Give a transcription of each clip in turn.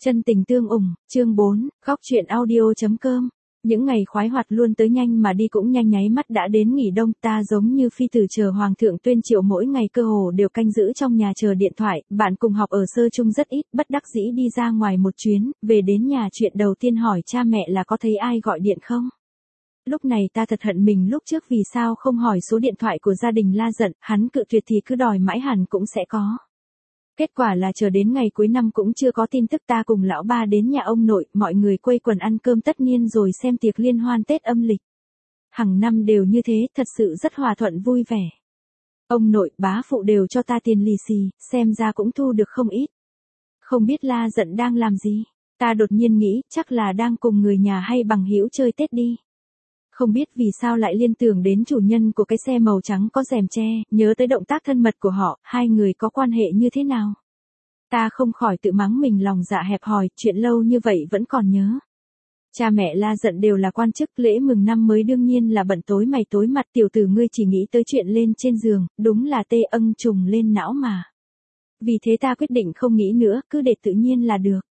Chân tình tương ủng, chương 4, góc truyện audio.com. Những ngày khoái hoạt luôn tới nhanh mà đi cũng nhanh, nháy mắt đã đến nghỉ đông. Ta giống như phi tử chờ hoàng thượng tuyên triệu, mỗi ngày cơ hồ đều canh giữ trong nhà chờ điện thoại. Bạn cùng học ở sơ chung rất ít, bất đắc dĩ đi ra ngoài một chuyến, về đến nhà chuyện đầu tiên hỏi cha mẹ là có thấy ai gọi điện không. Lúc này ta thật hận mình lúc trước vì sao không hỏi số điện thoại của gia đình La Dận, hắn cự tuyệt thì cứ đòi mãi hẳn cũng sẽ có. Kết quả là chờ đến ngày cuối năm cũng chưa có tin tức. Ta cùng lão ba đến nhà ông nội, mọi người quây quần ăn cơm tất niên rồi xem tiệc liên hoan Tết âm lịch. Hàng năm đều như thế, thật sự rất hòa thuận vui vẻ. Ông nội, bá phụ đều cho ta tiền lì xì, xem ra cũng thu được không ít. Không biết La Dận đang làm gì? Ta đột nhiên nghĩ, chắc là đang cùng người nhà hay bằng hữu chơi Tết đi. Không biết vì sao lại liên tưởng đến chủ nhân của cái xe màu trắng có rèm che, nhớ tới động tác thân mật của họ, hai người có quan hệ như thế nào. Ta không khỏi tự mắng mình lòng dạ hẹp hòi, chuyện lâu như vậy vẫn còn nhớ. Cha mẹ La Dận đều là quan chức, lễ mừng năm mới đương nhiên là bận tối mày tối mặt. Tiểu tử ngươi chỉ nghĩ tới chuyện lên trên giường, đúng là tê âng trùng lên não mà. Vì thế ta quyết định không nghĩ nữa, cứ để tự nhiên là được.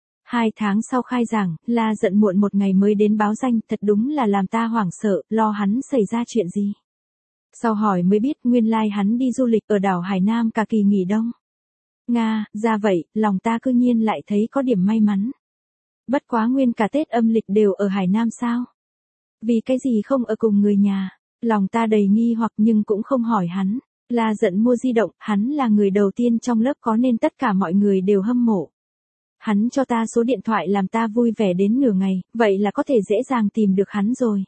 2 tháng sau khai giảng, La Dận muộn một ngày mới đến báo danh, thật đúng là làm ta hoảng sợ, lo hắn xảy ra chuyện gì. Sau hỏi mới biết nguyên lai hắn đi du lịch ở đảo Hải Nam cả kỳ nghỉ đông. Nga, ra vậy, lòng ta cư nhiên lại thấy có điểm may mắn. Bất quá nguyên cả Tết âm lịch đều ở Hải Nam sao? Vì cái gì không ở cùng người nhà? Lòng ta đầy nghi hoặc nhưng cũng không hỏi hắn. La Dận mua di động, hắn là người đầu tiên trong lớp có nên tất cả mọi người đều hâm mộ. Hắn cho ta số điện thoại làm ta vui vẻ đến nửa ngày, vậy là có thể dễ dàng tìm được hắn rồi.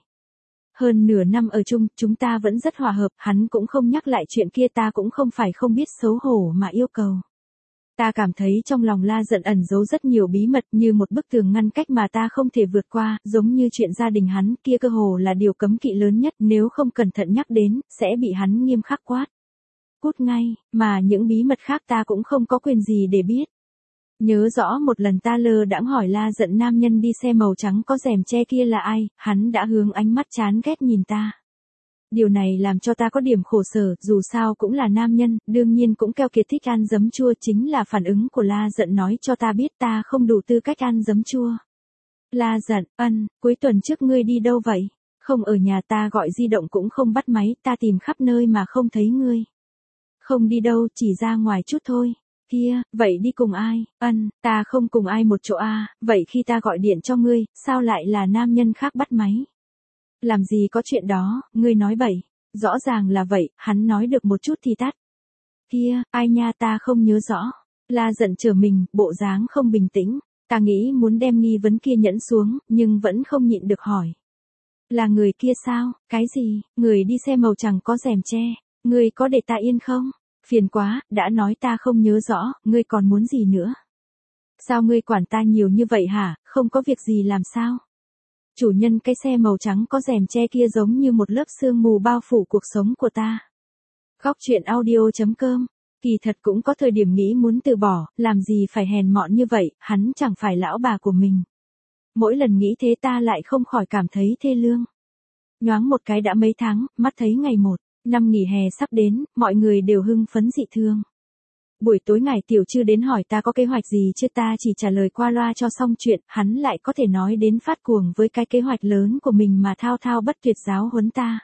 Hơn nửa năm ở chung, chúng ta vẫn rất hòa hợp, hắn cũng không nhắc lại chuyện kia, ta cũng không phải không biết xấu hổ mà yêu cầu. Ta cảm thấy trong lòng La Dận ẩn giấu rất nhiều bí mật, như một bức tường ngăn cách mà ta không thể vượt qua, giống như chuyện gia đình hắn kia cơ hồ là điều cấm kỵ lớn nhất, nếu không cẩn thận nhắc đến, sẽ bị hắn nghiêm khắc quát. Cút ngay, mà những bí mật khác ta cũng không có quyền gì để biết. Nhớ rõ một lần ta lơ đãng hỏi La Dận nam nhân đi xe màu trắng có rèm che kia là ai, hắn đã hướng ánh mắt chán ghét nhìn ta. Điều này làm cho ta có điểm khổ sở, dù sao cũng là nam nhân, đương nhiên cũng keo kiệt thích ăn giấm chua, chính là phản ứng của La Dận nói cho ta biết ta không đủ tư cách ăn giấm chua. La Dận, cuối tuần trước ngươi đi đâu vậy? Không ở nhà, ta gọi di động cũng không bắt máy, ta tìm khắp nơi mà không thấy ngươi. Không đi đâu, chỉ ra ngoài chút thôi. Kia, vậy đi cùng ai? Ta không cùng ai một chỗ à, vậy khi ta gọi điện cho ngươi, sao lại là nam nhân khác bắt máy? Làm gì có chuyện đó, ngươi nói bậy. Rõ ràng là vậy, hắn nói được một chút thì tắt. Kia, ai nha, ta không nhớ rõ. La Dận trở mình, bộ dáng không bình tĩnh. Ta nghĩ muốn đem nghi vấn kia nhẫn xuống, nhưng vẫn không nhịn được hỏi. Là người kia sao? Cái gì? Người đi xe màu trắng có rèm che. Ngươi có để ta yên không? Phiền quá, đã nói ta không nhớ rõ, ngươi còn muốn gì nữa? Sao ngươi quản ta nhiều như vậy hả, không có việc gì làm sao? Chủ nhân cái xe màu trắng có rèm che kia giống như một lớp sương mù bao phủ cuộc sống của ta. Góc truyện audio.com. Kỳ thật cũng có thời điểm nghĩ muốn từ bỏ, làm gì phải hèn mọn như vậy, hắn chẳng phải lão bà của mình. Mỗi lần nghĩ thế ta lại không khỏi cảm thấy thê lương. Nhoáng một cái đã mấy tháng, mắt thấy ngày 1. Năm nghỉ hè sắp đến, mọi người đều hưng phấn dị thương. Buổi tối ngày Tiểu Trư đến hỏi ta có kế hoạch gì chứ, ta chỉ trả lời qua loa cho xong chuyện, hắn lại có thể nói đến phát cuồng với cái kế hoạch lớn của mình mà thao thao bất tuyệt giáo huấn ta.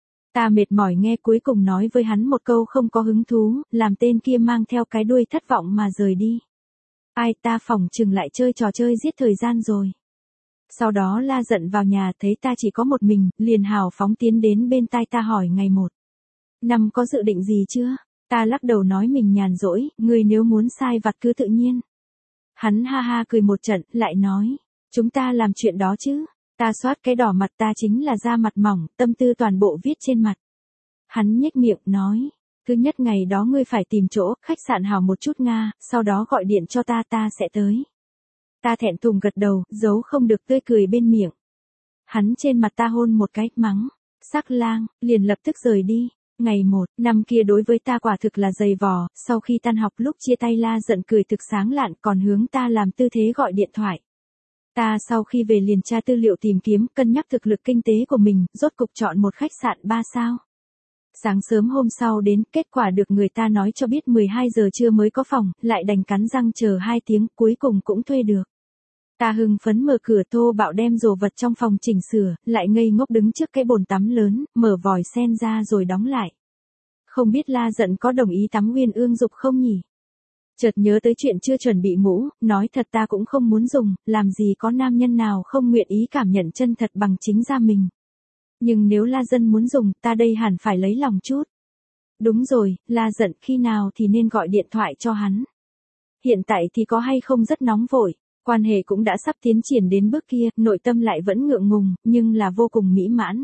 Ta mệt mỏi nghe, cuối cùng nói với hắn một câu không có hứng thú, làm tên kia mang theo cái đuôi thất vọng mà rời đi. Ai, ta phỏng chừng lại chơi trò chơi giết thời gian rồi. Sau đó La Dận vào nhà thấy ta chỉ có một mình, liền hào phóng tiến đến bên tai ta hỏi ngày 1. Năm có dự định gì chưa? Ta lắc đầu nói mình nhàn rỗi, ngươi nếu muốn sai vặt cứ tự nhiên. Hắn ha ha cười một trận, lại nói, chúng ta làm chuyện đó chứ. Ta xoát cái đỏ mặt, ta chính là da mặt mỏng, tâm tư toàn bộ viết trên mặt. Hắn nhếch miệng, nói, thứ nhất ngày đó ngươi phải tìm chỗ, khách sạn hào một chút Nga, sau đó gọi điện cho ta, ta sẽ tới. Ta thẹn thùng gật đầu, giấu không được tươi cười bên miệng. Hắn trên mặt ta hôn một cái, mắng, sắc lang, liền lập tức rời đi. Ngày 1, năm kia đối với ta quả thực là dày vò, sau khi tan học lúc chia tay La Dận cười thực sáng lạn còn hướng ta làm tư thế gọi điện thoại. Ta sau khi về liền tra tư liệu tìm kiếm, cân nhắc thực lực kinh tế của mình, rốt cục chọn một khách sạn 3 sao. Sáng sớm hôm sau đến, kết quả được người ta nói cho biết 12 giờ trưa mới có phòng, lại đành cắn răng chờ 2 tiếng, cuối cùng cũng thuê được. Ta hưng phấn mở cửa thô bạo đem đồ vật trong phòng chỉnh sửa, lại ngây ngốc đứng trước cái bồn tắm lớn, mở vòi sen ra rồi đóng lại. Không biết La Dận có đồng ý tắm Uyên Ương Dục không nhỉ? Chợt nhớ tới chuyện chưa chuẩn bị mũ, nói thật ta cũng không muốn dùng, làm gì có nam nhân nào không nguyện ý cảm nhận chân thật bằng chính da mình. Nhưng nếu La Dận muốn dùng, ta đây hẳn phải lấy lòng chút. Đúng rồi, La Dận khi nào thì nên gọi điện thoại cho hắn. Hiện tại thì có hay không rất nóng vội, quan hệ cũng đã sắp tiến triển đến bước kia, nội tâm lại vẫn ngượng ngùng, nhưng là vô cùng mỹ mãn.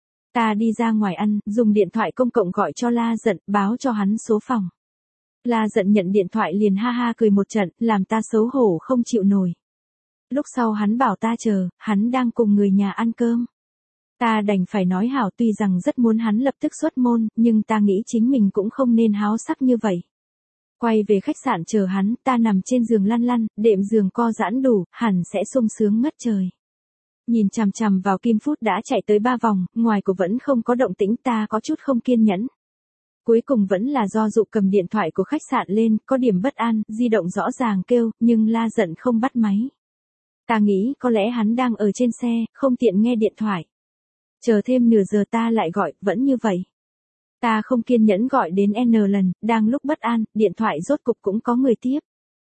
Ta đi ra ngoài ăn, dùng điện thoại công cộng gọi cho La Dận, báo cho hắn số phòng. La Dận nhận điện thoại liền ha ha cười một trận, làm ta xấu hổ không chịu nổi. Lúc sau hắn bảo ta chờ, hắn đang cùng người nhà ăn cơm. Ta đành phải nói hảo, tuy rằng rất muốn hắn lập tức xuất môn, nhưng ta nghĩ chính mình cũng không nên háo sắc như vậy. Quay về khách sạn chờ hắn, ta nằm trên giường lăn lăn, đệm giường co giãn đủ, hẳn sẽ sung sướng ngất trời. Nhìn chằm chằm vào Kim Phút đã chạy tới 3 vòng, ngoài của vẫn không có động tĩnh, ta có chút không kiên nhẫn. Cuối cùng vẫn là do dụ cầm điện thoại của khách sạn lên, có điểm bất an, di động rõ ràng kêu, nhưng La Dận không bắt máy. Ta nghĩ có lẽ hắn đang ở trên xe, không tiện nghe điện thoại. Chờ thêm nửa giờ ta lại gọi, vẫn như vậy. Ta không kiên nhẫn gọi đến N lần, đang lúc bất an, điện thoại rốt cục cũng có người tiếp.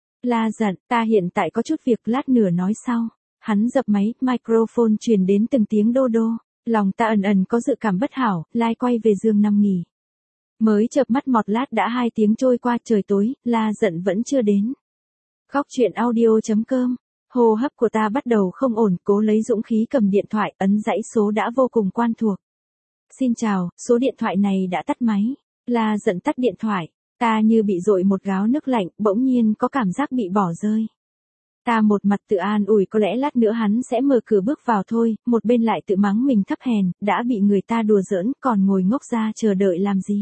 La Dận, ta hiện tại có chút việc, lát nữa nói sau. Hắn dập máy, microphone truyền đến từng tiếng đô đô. Lòng ta ẩn ẩn có dự cảm bất hảo, lai quay về giường nằm nghỉ. Mới chợp mắt một lát đã 2 tiếng trôi qua, trời tối, La Dận vẫn chưa đến. Góc chuyện audio.com. Hô hấp của ta bắt đầu không ổn, cố lấy dũng khí cầm điện thoại, ấn dãy số đã vô cùng quen thuộc. Xin chào, số điện thoại này đã tắt máy. La Dận tắt điện thoại. Ta như bị dội một gáo nước lạnh, bỗng nhiên có cảm giác bị bỏ rơi. Ta một mặt tự an ủi có lẽ lát nữa hắn sẽ mở cửa bước vào thôi, một bên lại tự mắng mình thấp hèn, đã bị người ta đùa giỡn, còn ngồi ngốc ra chờ đợi làm gì.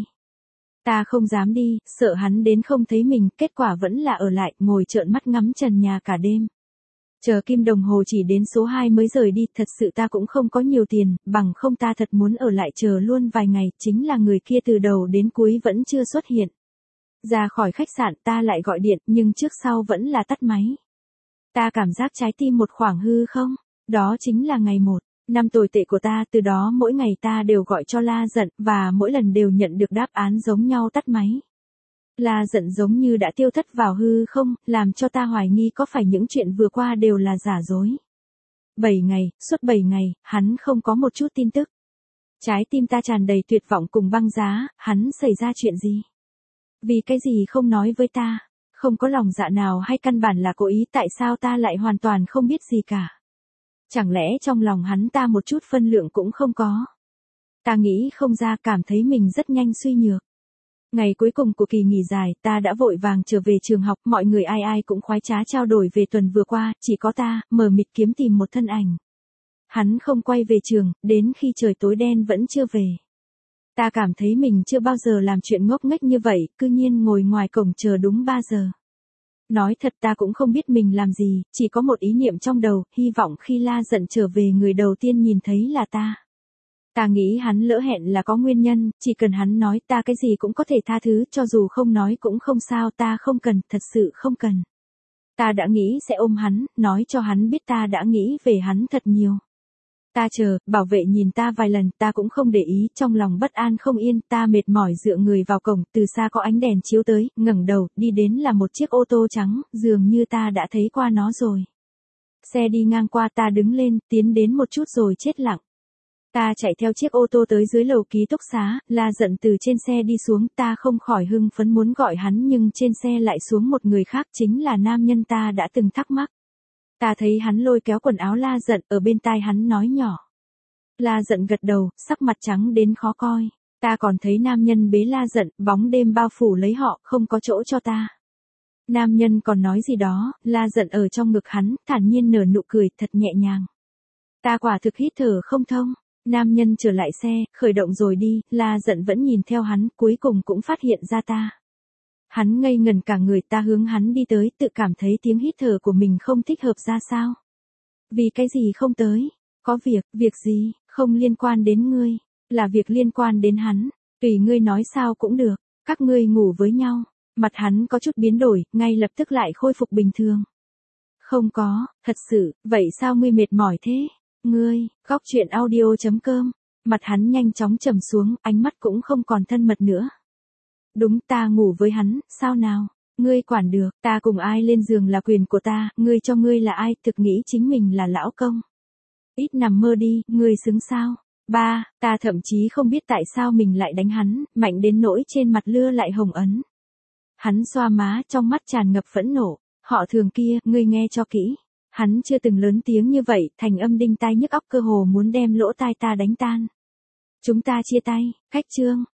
Ta không dám đi, sợ hắn đến không thấy mình, kết quả vẫn là ở lại, ngồi trợn mắt ngắm trần nhà cả đêm. Chờ kim đồng hồ chỉ đến số 2 mới rời đi, thật sự ta cũng không có nhiều tiền, bằng không ta thật muốn ở lại chờ luôn vài ngày, chính là người kia từ đầu đến cuối vẫn chưa xuất hiện. Ra khỏi khách sạn ta lại gọi điện, nhưng trước sau vẫn là tắt máy. Ta cảm giác trái tim một khoảng hư không, đó chính là ngày 1 năm tồi tệ của ta, từ đó mỗi ngày ta đều gọi cho La Dận, và mỗi lần đều nhận được đáp án giống nhau, tắt máy. La Dận giống như đã tiêu thất vào hư không, làm cho ta hoài nghi có phải những chuyện vừa qua đều là giả dối. 7 ngày, suốt 7 ngày, hắn không có một chút tin tức. Trái tim ta tràn đầy tuyệt vọng cùng băng giá, hắn xảy ra chuyện gì? Vì cái gì không nói với ta? Không có lòng dạ nào hay căn bản là cố ý, tại sao ta lại hoàn toàn không biết gì cả? Chẳng lẽ trong lòng hắn ta một chút phân lượng cũng không có? Ta nghĩ không ra, cảm thấy mình rất nhanh suy nhược. Ngày cuối cùng của kỳ nghỉ dài, ta đã vội vàng trở về trường học, mọi người ai ai cũng khoái trá trao đổi về tuần vừa qua, chỉ có ta, mờ mịt kiếm tìm một thân ảnh. Hắn không quay về trường, đến khi trời tối đen vẫn chưa về. Ta cảm thấy mình chưa bao giờ làm chuyện ngốc nghếch như vậy, cư nhiên ngồi ngoài cổng chờ đúng 3 giờ. Nói thật ta cũng không biết mình làm gì, chỉ có một ý niệm trong đầu, hy vọng khi La Dận trở về người đầu tiên nhìn thấy là ta. Ta nghĩ hắn lỡ hẹn là có nguyên nhân, chỉ cần hắn nói ta cái gì cũng có thể tha thứ, cho dù không nói cũng không sao, ta không cần, thật sự không cần. Ta đã nghĩ sẽ ôm hắn, nói cho hắn biết ta đã nghĩ về hắn thật nhiều. Ta chờ, bảo vệ nhìn ta vài lần, ta cũng không để ý, trong lòng bất an không yên, ta mệt mỏi dựa người vào cổng, từ xa có ánh đèn chiếu tới, ngẩng đầu, đi đến là một chiếc ô tô trắng, dường như ta đã thấy qua nó rồi. Xe đi ngang qua, ta đứng lên, tiến đến một chút rồi chết lặng. Ta chạy theo chiếc ô tô tới dưới lầu ký túc xá, La Dận từ trên xe đi xuống, ta không khỏi hưng phấn muốn gọi hắn, nhưng trên xe lại xuống một người khác, chính là nam nhân ta đã từng thắc mắc. Ta thấy hắn lôi kéo quần áo La Dận, ở bên tai hắn nói nhỏ. La Dận gật đầu, sắc mặt trắng đến khó coi. Ta còn thấy nam nhân bế La Dận, bóng đêm bao phủ lấy họ, không có chỗ cho ta. Nam nhân còn nói gì đó, La Dận ở trong ngực hắn, thản nhiên nở nụ cười, thật nhẹ nhàng. Ta quả thực hít thở không thông. Nam nhân trở lại xe, khởi động rồi đi, La Dận vẫn nhìn theo hắn, cuối cùng cũng phát hiện ra ta. Hắn ngây ngần cả người, ta hướng hắn đi tới, tự cảm thấy tiếng hít thở của mình không thích hợp ra sao. Vì cái gì không tới? Có việc gì, không liên quan đến ngươi, là việc liên quan đến hắn. Tùy ngươi nói sao cũng được, các ngươi ngủ với nhau. Mặt hắn có chút biến đổi, ngay lập tức lại khôi phục bình thường. Không có, thật sự, vậy sao ngươi mệt mỏi thế? Ngươi, góc chuyện audio.com. Mặt hắn nhanh chóng trầm xuống, ánh mắt cũng không còn thân mật nữa. Đúng, ta ngủ với hắn, sao nào? Ngươi quản được, ta cùng ai lên giường là quyền của ta, ngươi cho ngươi là ai, thực nghĩ chính mình là lão công. Ít nằm mơ đi, ngươi xứng sao? Ba, ta thậm chí không biết tại sao mình lại đánh hắn, mạnh đến nỗi trên mặt lưa lại hồng ấn. Hắn xoa má, trong mắt tràn ngập phẫn nộ. Họ Thường kia, ngươi nghe cho kỹ. Hắn chưa từng lớn tiếng như vậy, thành âm đinh tai nhức óc cơ hồ muốn đem lỗ tai ta đánh tan. Chúng ta chia tay, cách chương.